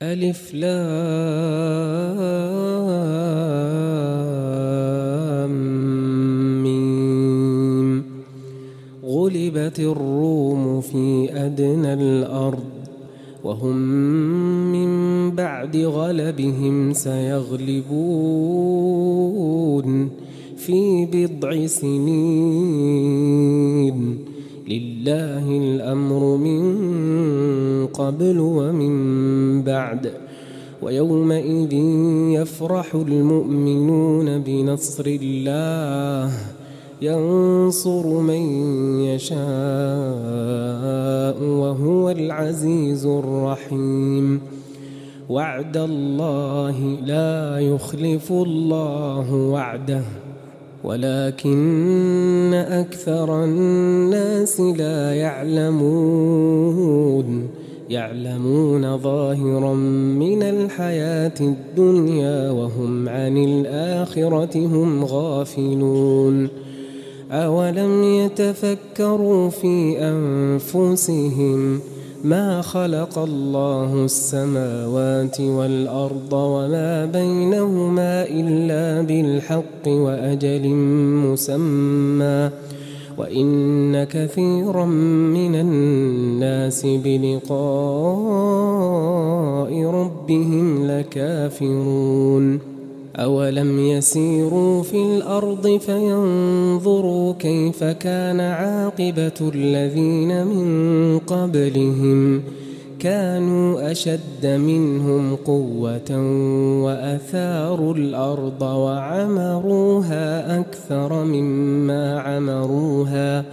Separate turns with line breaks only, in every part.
ألف لام ميم. غلبت الروم في أدنى الأرض وهم من بعد غلبهم سيغلبون في بضع سنين. لله الأمر من قبل ومن بعد. ويومئذ يفرح المؤمنون بنصر الله ينصر من يشاء وهو العزيز الرحيم. وعد الله لا يخلف الله وعده ولكن أكثر الناس لا يعلمون ظاهرا من الحياة الدنيا وهم عن الآخرة هم غافلون. أولم يتفكروا في أنفسهم ما خلق الله السماوات والأرض وما بينهما إلا بالحق وأجل مسمى وإن كثيرا من الناس بلقاء ربهم لكافرون. أولم يسيروا في الأرض فينظروا كيف كان عاقبة الذين من قبلهم كانوا أشد منهم قوة وأثاروا الأرض وعمروها أكثر مما عمروها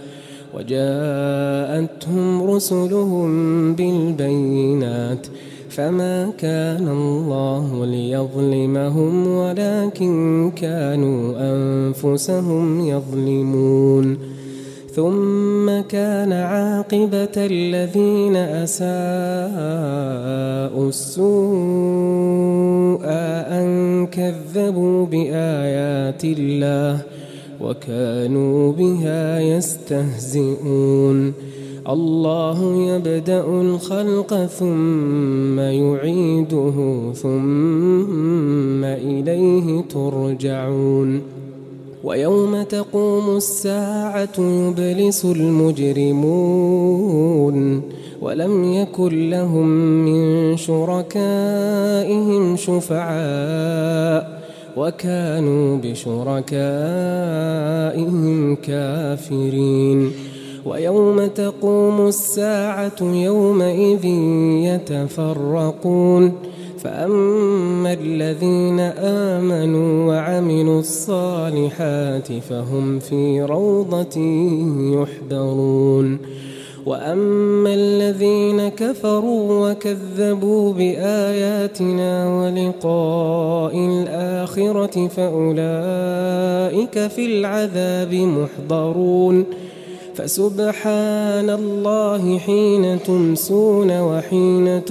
وجاءتهم رسلهم بالبينات فما كان الله ليظلمهم ولكن كانوا أنفسهم يظلمون. ثم كان عاقبة الذين أساءوا السوء أن كذبوا بآيات الله وكانوا بها يستهزئون. الله يبدأ الخلق ثم يعيده ثم إليه ترجعون. ويوم تقوم الساعة يبلس المجرمون ولم يكن لهم من شركائهم شفعاء وكانوا بشركائهم كافرين. ويوم تقوم الساعة يومئذ يتفرقون فأما الذين آمنوا وعملوا الصالحات فهم في روضة يحبرون وأما الذين كفروا وكذبوا بآياتنا ولقاء الآخرة فأولئك في العذاب محضرون. فسبحان الله حين تمسون وحين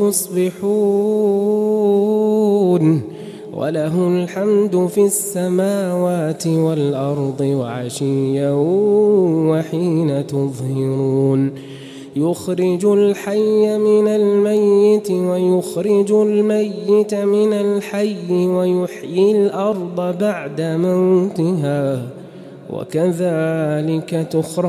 تصبحون وله الحمد في السماوات والأرض وعشيا وحين تظهرون. يخرج الحي من الميت ويخرج الميت من الحي ويحيي الأرض بعد موتها وكذلك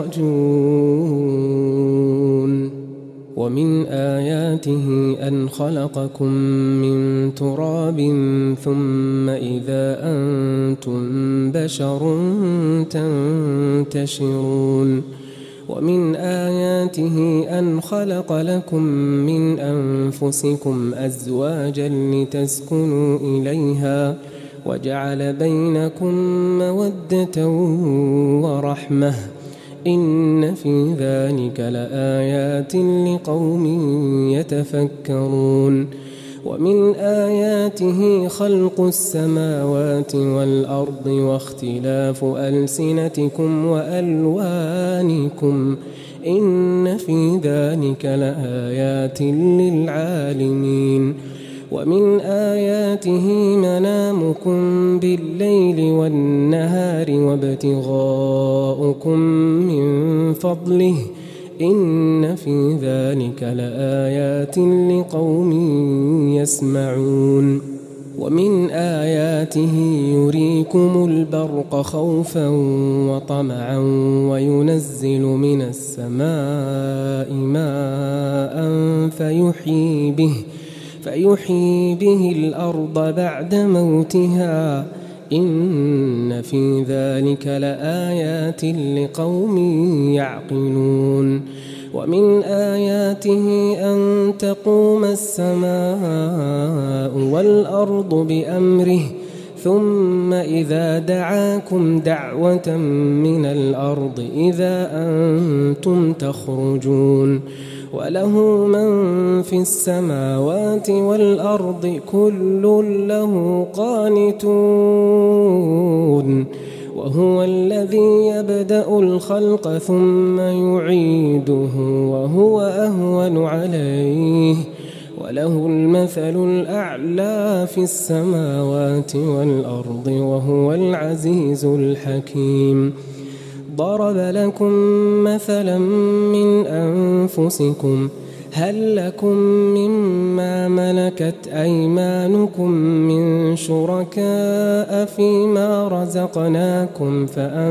تخرجون. ومن آياته أن خلقكم من تراب ثم إذا أنتم بشر تنتشرون. ومن آياته أن خلق لكم من أنفسكم أزواجا لتسكنوا إليها وجعل بينكم مودة ورحمة إن في ذلك لآيات لقوم يتفكرون. ومن آياته خلق السماوات والأرض واختلاف ألسنتكم وألوانكم إن في ذلك لآيات للعالمين. ومن آياته منامكم بالليل والنهار وابتغاؤكم من فضله إن في ذلك لآيات لقوم يسمعون ومن آياته يريكم البرق خوفا وطمعا وينزل من السماء ماء فيحيي به الأرض بعد موتها إن في ذلك لآيات لقوم يعقلون ومن آياته أن تقوم السماء والأرض بأمره ثم إذا دعاكم دعوة من الأرض إذا أنتم تخرجون وله من في السماوات والأرض كل له قانتون وهو الذي يبدأ الخلق ثم يعيده وهو أهون عليه وله المثل الأعلى في السماوات والأرض وهو العزيز الحكيم ضرب لكم مثلا من أنفسكم هل لكم مما ملكت أيمانكم من شركاء فيما رزقناكم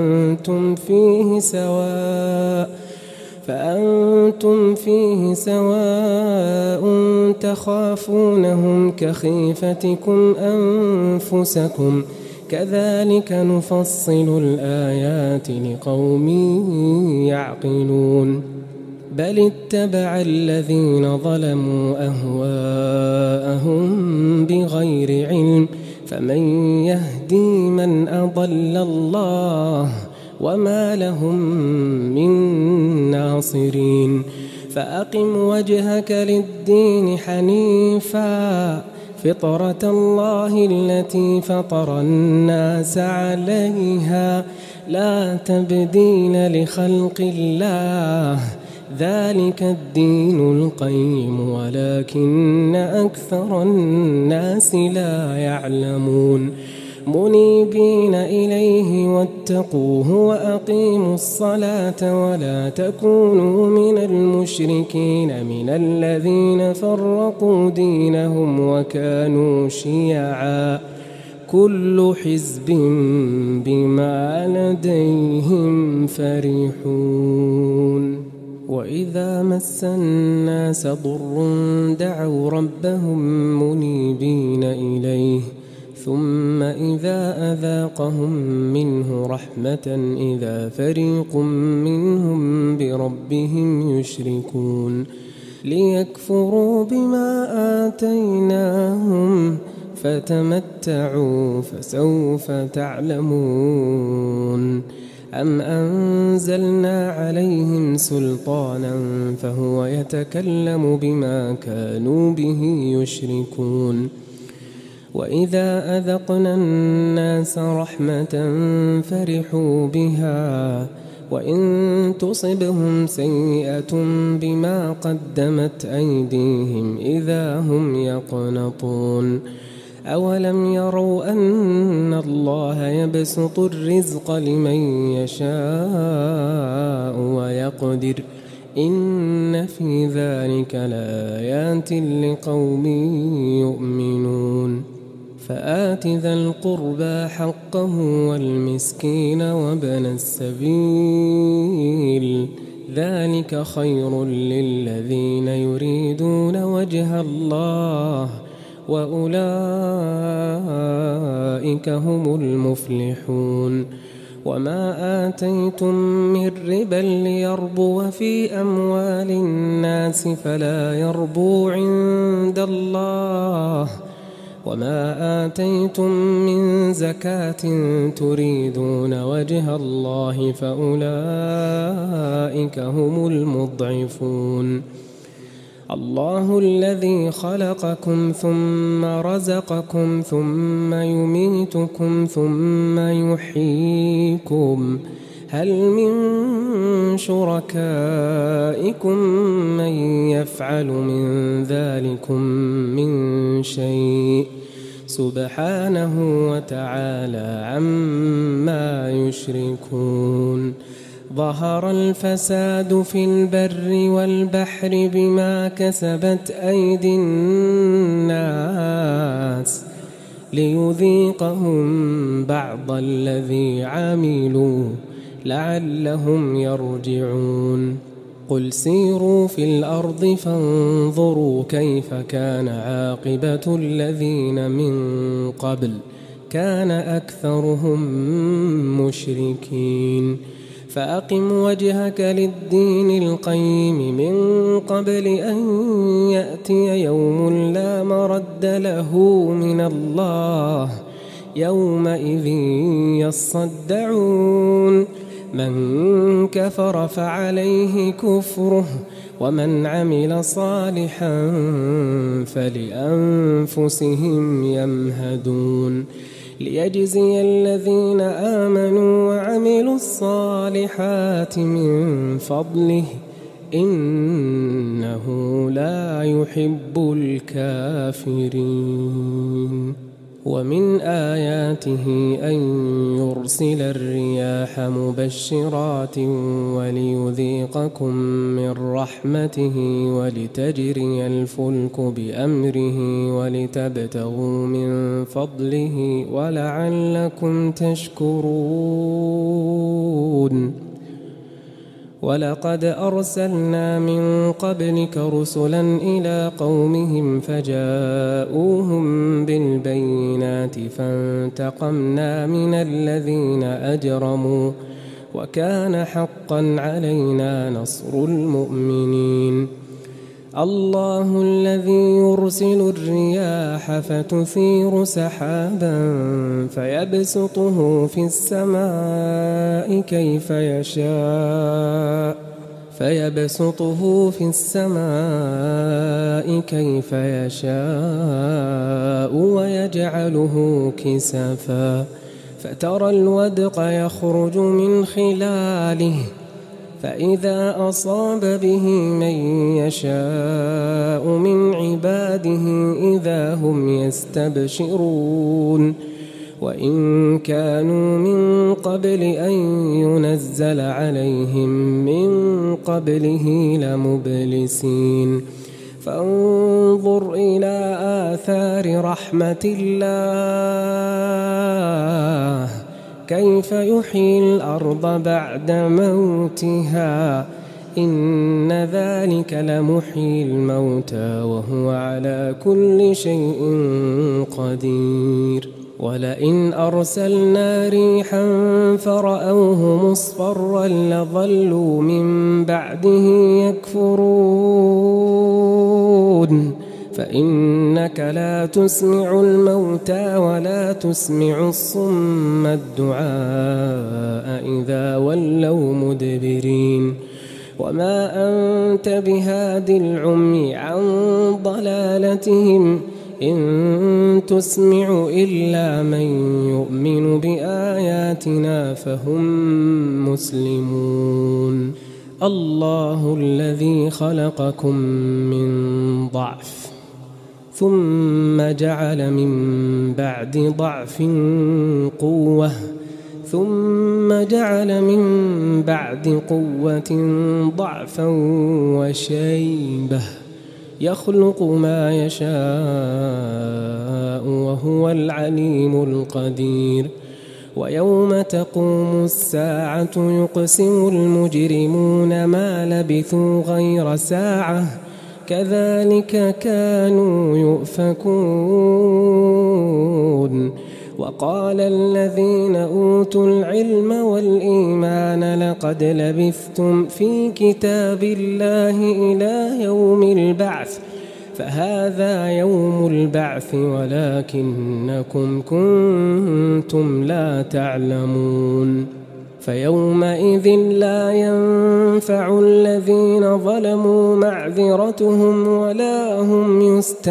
فأنتم فيه سواء تخافونهم كخيفتكم أنفسكم كذلك نفصل الآيات لقوم يعقلون بل اتبع الذين ظلموا أهواءهم بغير علم فمن يهدي من أضل الله وما لهم من ناصرين فأقم وجهك للدين حنيفا فطرة الله التي فطر الناس عليها لا تبديل لخلق الله ذلك الدين القيم ولكن أكثر الناس لا يعلمون منيبين إليه واتقوه وأقيموا الصلاة ولا تكونوا من المشركين من الذين فرقوا دينهم وكانوا شيعا كل حزب بما لديهم فرحون وإذا مس الناس ضر دعوا ربهم منيبين إليه ثم إذا أذاقهم منه رحمة إذا فريق منهم بربهم يشركون ليكفروا بما آتيناهم فتمتعوا فسوف تعلمون أم أنزلنا عليهم سلطانا فهو يتكلم بما كانوا به يشركون وإذا أذقنا الناس رحمة فرحوا بها وإن تصبهم سيئة بما قدمت أيديهم إذا هم يقنطون أولم يروا أن الله يبسط الرزق لمن يشاء ويقدر إن في ذلك لآيات لقوم يؤمنون فآت ذا القربى حقه والمسكين وابن السبيل ذلك خير للذين يريدون وجه الله وأولئك هم المفلحون وما آتيتم من ربا ليربو في أموال الناس فلا يربو عند الله وما آتيتم من زكاة تريدون وجه الله فأولئك هم المضعفون الله الذي خلقكم ثم رزقكم ثم يميتكم ثم يحييكم هل من شركائكم من يفعل من ذلكم من شيء سبحانه وتعالى عما يشركون ظهر الفساد في البر والبحر بما كسبت أيدي الناس ليذيقهم بعض الذي عملوا لعلهم يرجعون قل سيروا في الأرض فانظروا كيف كان عاقبة الذين من قبل كان أكثرهم مشركين فأقم وجهك للدين القيم من قبل أن يأتي يوم لا مرد له من الله يومئذ يصدعون من كفر فعليه كفره ومن عمل صالحا فلأنفسهم يمهدون ليجزي الذين آمنوا وعملوا الصالحات من فضله إنه لا يحب الكافرين ومن آياته أن يرسل الرياح مبشرات وليذيقكم من رحمته ولتجري الفلك بأمره ولتبتغوا من فضله ولعلكم تشكرون ولقد أرسلنا من قبلك رسلا إلى قومهم فجاءوهم بالبينات فانتقمنا من الذين أجرموا وكان حقا علينا نصر المؤمنين الله الذي يرسل الرياح فتثير سحابا فيبسطه في السماء كيف يشاء ويجعله كسفا فترى الودق يخرج من خلاله فإذا أصاب به من يشاء من عباده إذا هم يستبشرون وإن كانوا من قبل أن ينزل عليهم من قبله لمبلسين فانظر إلى آثار رحمة الله كيف يحيي الأرض بعد موتها إن ذلك لمحيي الموتى وهو على كل شيء قدير ولئن أرسلنا ريحا فرأوه مصفرا لظلوا من بعده يكفرون فإنك لا تسمع الموتى ولا تسمع الصم الدعاء إذا ولوا مدبرين وما أنت بهاد العمي عن ضلالتهم إن تسمع إلا من يؤمن بآياتنا فهم مسلمون الله الذي خلقكم من ضعف ثم جعل من بعد ضعف قوة ثم جعل من بعد قوة ضعفا وشيبة يخلق ما يشاء وهو العليم القدير ويوم تقوم الساعة يقسم المجرمون ما لبثوا غير ساعة كذلك كانوا يؤفكون وقال الذين أوتوا العلم والإيمان لقد لبثتم في كتاب الله إلى يوم البعث فهذا يوم البعث ولكنكم كنتم لا تعلمون فيومئذ لا ينفع الذين ظلموا معذرتهم ولا هم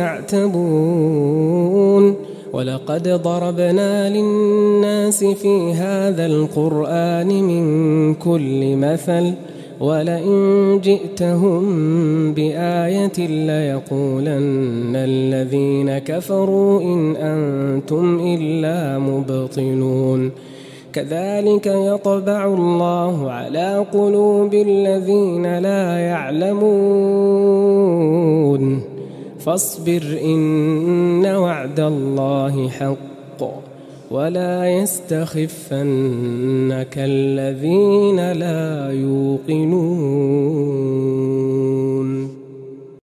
يستعتبون ولقد ضربنا للناس في هذا القرآن من كل مثل ولئن جئتهم بآية ليقولن الذين كفروا إن أنتم إلا مبطلون كذلك يطبع الله على قلوب الذين لا يعلمون فاصبر إن وعد الله حق ولا يستخفنك الذين لا يوقنون